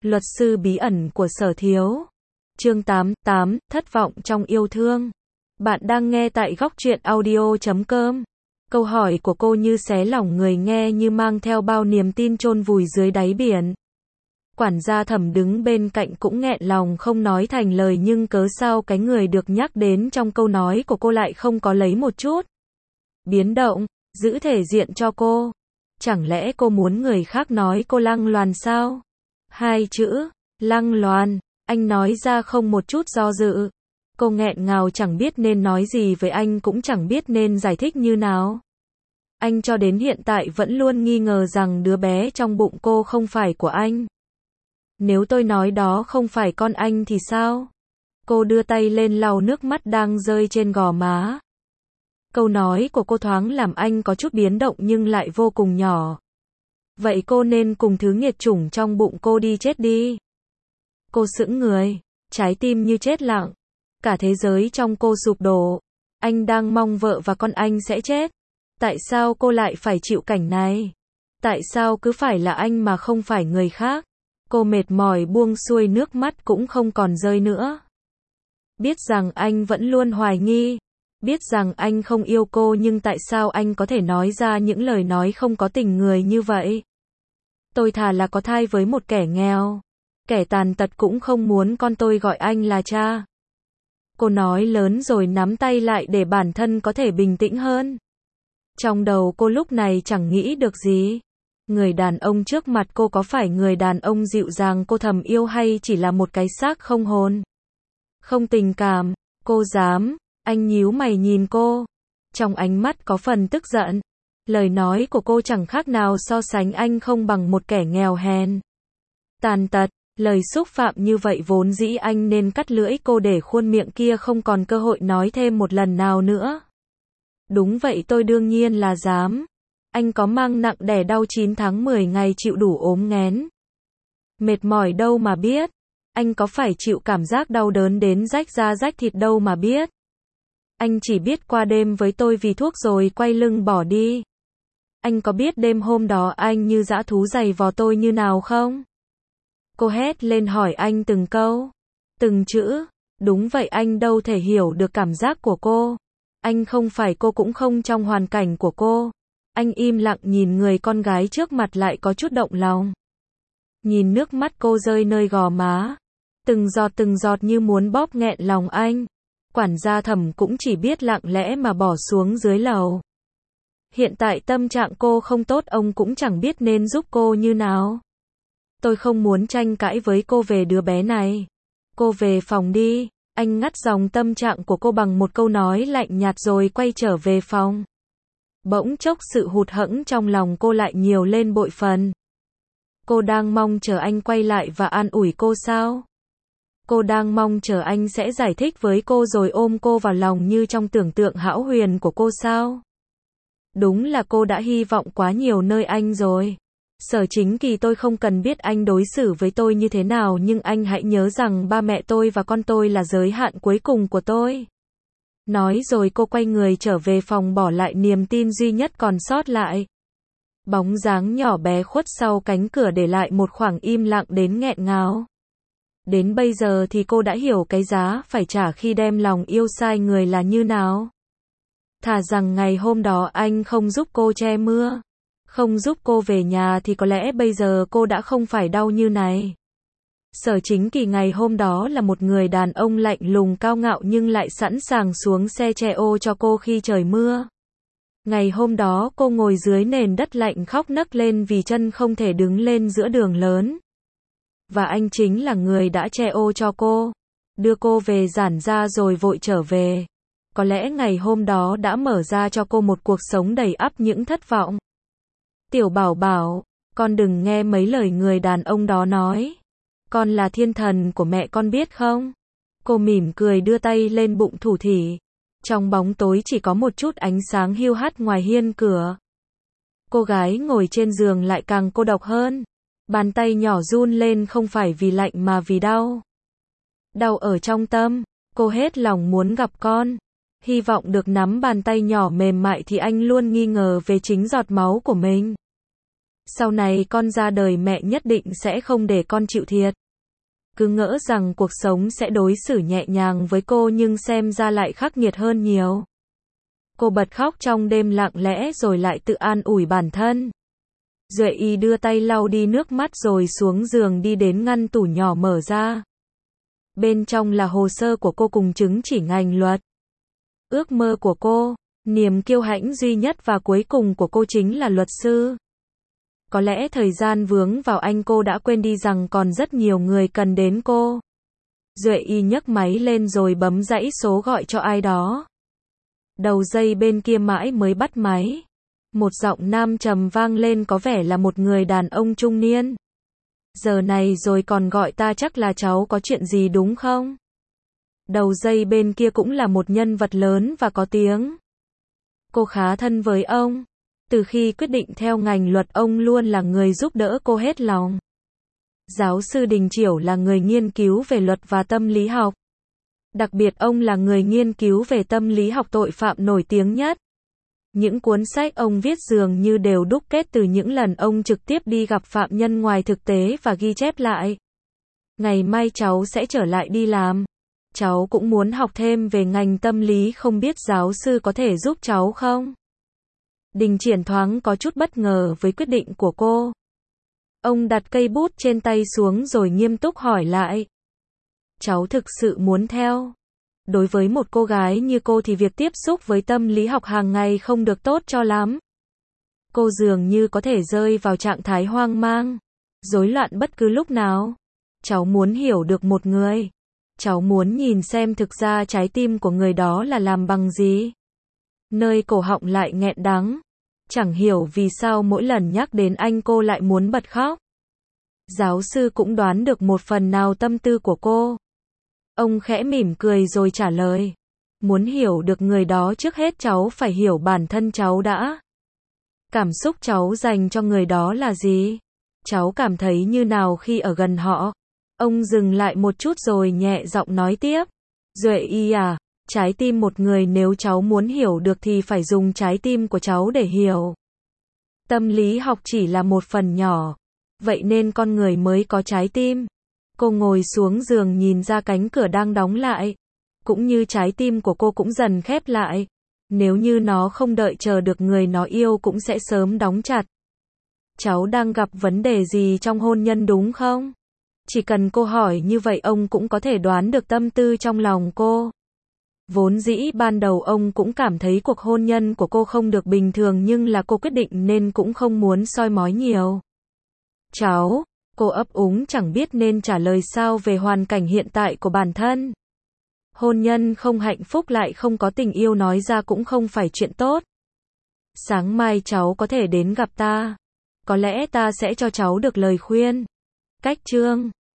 Luật sư bí ẩn của Sở Thiếu. Chương 88, thất vọng trong yêu thương. Bạn đang nghe tại góc truyện audio.com. Câu hỏi của cô như xé lòng người nghe, như mang theo bao niềm tin chôn vùi dưới đáy biển. Quản gia Thẩm đứng bên cạnh cũng nghẹn lòng không nói thành lời, nhưng cớ sao cái người được nhắc đến trong câu nói của cô lại không có lấy một chút biến động, giữ thể diện cho cô. Chẳng lẽ cô muốn người khác nói cô lăng loàn sao? Hai chữ, lăng loàn, anh nói ra không một chút do dự. Cô nghẹn ngào chẳng biết nên nói gì với anh, cũng chẳng biết nên giải thích như nào. Anh cho đến hiện tại vẫn luôn nghi ngờ rằng đứa bé trong bụng cô không phải của anh. Nếu tôi nói đó không phải con anh thì sao? Cô đưa tay lên lau nước mắt đang rơi trên gò má. Câu nói của cô thoáng làm anh có chút biến động nhưng lại vô cùng nhỏ. Vậy cô nên cùng thứ nghiệt chủng trong bụng cô đi chết đi. Cô sững người, trái tim như chết lặng. Cả thế giới trong cô sụp đổ. Anh đang mong vợ và con anh sẽ chết. Tại sao cô lại phải chịu cảnh này? Tại sao cứ phải là anh mà không phải người khác? Cô mệt mỏi buông xuôi nước mắt cũng không còn rơi nữa. Biết rằng anh vẫn luôn hoài nghi. Biết rằng anh không yêu cô, nhưng tại sao anh có thể nói ra những lời nói không có tình người như vậy? Tôi thà là có thai với một kẻ nghèo, kẻ tàn tật cũng không muốn con tôi gọi anh là cha. Cô nói lớn rồi nắm tay lại để bản thân có thể bình tĩnh hơn. Trong đầu cô lúc này chẳng nghĩ được gì. Người đàn ông trước mặt cô có phải người đàn ông dịu dàng cô thầm yêu, hay chỉ là một cái xác không hồn, không tình cảm? Cô dám? Anh nhíu mày nhìn cô. Trong ánh mắt có phần tức giận. Lời nói của cô chẳng khác nào so sánh anh không bằng một kẻ nghèo hèn, tàn tật. Lời xúc phạm như vậy vốn dĩ anh nên cắt lưỡi cô để khuôn miệng kia không còn cơ hội nói thêm một lần nào nữa. Đúng vậy, tôi đương nhiên là dám. Anh có mang nặng đẻ đau 9 tháng 10 ngày chịu đủ ốm nghén, mệt mỏi đâu mà biết. Anh có phải chịu cảm giác đau đớn đến rách da rách thịt đâu mà biết. Anh chỉ biết qua đêm với tôi vì thuốc rồi quay lưng bỏ đi. Anh có biết đêm hôm đó anh như dã thú giày vò tôi như nào không? Cô hét lên hỏi anh từng câu, từng chữ. Đúng vậy, anh đâu thể hiểu được cảm giác của cô. Anh không phải cô, cũng không trong hoàn cảnh của cô. Anh im lặng nhìn người con gái trước mặt, lại có chút động lòng. Nhìn nước mắt cô rơi nơi gò má, từng giọt như muốn bóp nghẹn lòng anh. Quản gia Thẩm cũng chỉ biết lặng lẽ mà bỏ xuống dưới lầu. Hiện tại tâm trạng cô không tốt, ông cũng chẳng biết nên giúp cô như nào. Tôi không muốn tranh cãi với cô về đứa bé này. Cô về phòng đi. Anh ngắt dòng tâm trạng của cô bằng một câu nói lạnh nhạt rồi quay trở về phòng. Bỗng chốc sự hụt hẫng trong lòng cô lại nhiều lên bội phần. Cô đang mong chờ anh quay lại và an ủi cô sao? Cô đang mong chờ anh sẽ giải thích với cô rồi ôm cô vào lòng như trong tưởng tượng hão huyền của cô sao? Đúng là cô đã hy vọng quá nhiều nơi anh rồi. Sở Chính Kỳ, tôi không cần biết anh đối xử với tôi như thế nào, nhưng anh hãy nhớ rằng ba mẹ tôi và con tôi là giới hạn cuối cùng của tôi. Nói rồi cô quay người trở về phòng, bỏ lại niềm tin duy nhất còn sót lại. Bóng dáng nhỏ bé khuất sau cánh cửa để lại một khoảng im lặng đến nghẹn ngào. Đến bây giờ thì cô đã hiểu cái giá phải trả khi đem lòng yêu sai người là như nào. Thà rằng ngày hôm đó anh không giúp cô che mưa, không giúp cô về nhà, thì có lẽ bây giờ cô đã không phải đau như này. Sở Chính Kỳ ngày hôm đó là một người đàn ông lạnh lùng cao ngạo, nhưng lại sẵn sàng xuống xe che ô cho cô khi trời mưa. Ngày hôm đó cô ngồi dưới nền đất lạnh khóc nấc lên vì chân không thể đứng lên giữa đường lớn. Và anh chính là người đã che ô cho cô, đưa cô về giản ra rồi vội trở về. Có lẽ ngày hôm đó đã mở ra cho cô một cuộc sống đầy ắp những thất vọng. Tiểu Bảo Bảo, con đừng nghe mấy lời người đàn ông đó nói. Con là thiên thần của mẹ, con biết không? Cô mỉm cười đưa tay lên bụng thủ thỉ. Trong bóng tối chỉ có một chút ánh sáng hiu hắt ngoài hiên cửa. Cô gái ngồi trên giường lại càng cô độc hơn. Bàn tay nhỏ run lên không phải vì lạnh mà vì đau. Đau ở trong tâm. Cô hết lòng muốn gặp con. Hy vọng được nắm bàn tay nhỏ mềm mại thì anh luôn nghi ngờ về chính giọt máu của mình. Sau này con ra đời mẹ nhất định sẽ không để con chịu thiệt. Cứ ngỡ rằng cuộc sống sẽ đối xử nhẹ nhàng với cô nhưng xem ra lại khắc nghiệt hơn nhiều. Cô bật khóc trong đêm lặng lẽ rồi lại tự an ủi bản thân. Duệ Y đưa tay lau đi nước mắt rồi xuống giường đi đến ngăn tủ nhỏ mở ra. Bên trong là hồ sơ của cô cùng chứng chỉ ngành luật. Ước mơ của cô, niềm kiêu hãnh duy nhất và cuối cùng của cô chính là luật sư. Có lẽ thời gian vướng vào anh cô đã quên đi rằng còn rất nhiều người cần đến cô. Duệ Y nhấc máy lên rồi bấm dãy số gọi cho ai đó. Đầu dây bên kia mãi mới bắt máy. Một giọng nam trầm vang lên, có vẻ là một người đàn ông trung niên. Giờ này rồi còn gọi ta, chắc là cháu có chuyện gì đúng không? Đầu dây bên kia cũng là một nhân vật lớn và có tiếng. Cô khá thân với ông. Từ khi quyết định theo ngành luật, ông luôn là người giúp đỡ cô hết lòng. Giáo sư Đình Chiểu là người nghiên cứu về luật và tâm lý học. Đặc biệt ông là người nghiên cứu về tâm lý học tội phạm nổi tiếng nhất. Những cuốn sách ông viết dường như đều đúc kết từ những lần ông trực tiếp đi gặp phạm nhân ngoài thực tế và ghi chép lại. Ngày mai cháu sẽ trở lại đi làm. Cháu cũng muốn học thêm về ngành tâm lý, không biết giáo sư có thể giúp cháu không? Đình Triển thoáng có chút bất ngờ với quyết định của cô. Ông đặt cây bút trên tay xuống rồi nghiêm túc hỏi lại. Cháu thực sự muốn theo? Đối với một cô gái như cô thì việc tiếp xúc với tâm lý học hàng ngày không được tốt cho lắm. Cô dường như có thể rơi vào trạng thái hoang mang, rối loạn bất cứ lúc nào. Cháu muốn hiểu được một người. Cháu muốn nhìn xem thực ra trái tim của người đó là làm bằng gì. Nơi cổ họng lại nghẹn đắng. Chẳng hiểu vì sao mỗi lần nhắc đến anh cô lại muốn bật khóc. Giáo sư cũng đoán được một phần nào tâm tư của cô. Ông khẽ mỉm cười rồi trả lời. Muốn hiểu được người đó trước hết cháu phải hiểu bản thân cháu đã. Cảm xúc cháu dành cho người đó là gì? Cháu cảm thấy như nào khi ở gần họ? Ông dừng lại một chút rồi nhẹ giọng nói tiếp. Duệ Y à, trái tim một người nếu cháu muốn hiểu được thì phải dùng trái tim của cháu để hiểu. Tâm lý học chỉ là một phần nhỏ. Vậy nên con người mới có trái tim. Cô ngồi xuống giường nhìn ra cánh cửa đang đóng lại. Cũng như trái tim của cô cũng dần khép lại. Nếu như nó không đợi chờ được người nó yêu cũng sẽ sớm đóng chặt. Cháu đang gặp vấn đề gì trong hôn nhân đúng không? Chỉ cần cô hỏi như vậy ông cũng có thể đoán được tâm tư trong lòng cô. Vốn dĩ ban đầu ông cũng cảm thấy cuộc hôn nhân của cô không được bình thường nhưng là cô quyết định nên cũng không muốn soi mói nhiều. Cháu, cô ấp úng chẳng biết nên trả lời sao về hoàn cảnh hiện tại của bản thân. Hôn nhân không hạnh phúc lại không có tình yêu nói ra cũng không phải chuyện tốt. Sáng mai cháu có thể đến gặp ta. Có lẽ ta sẽ cho cháu được lời khuyên. Cách chương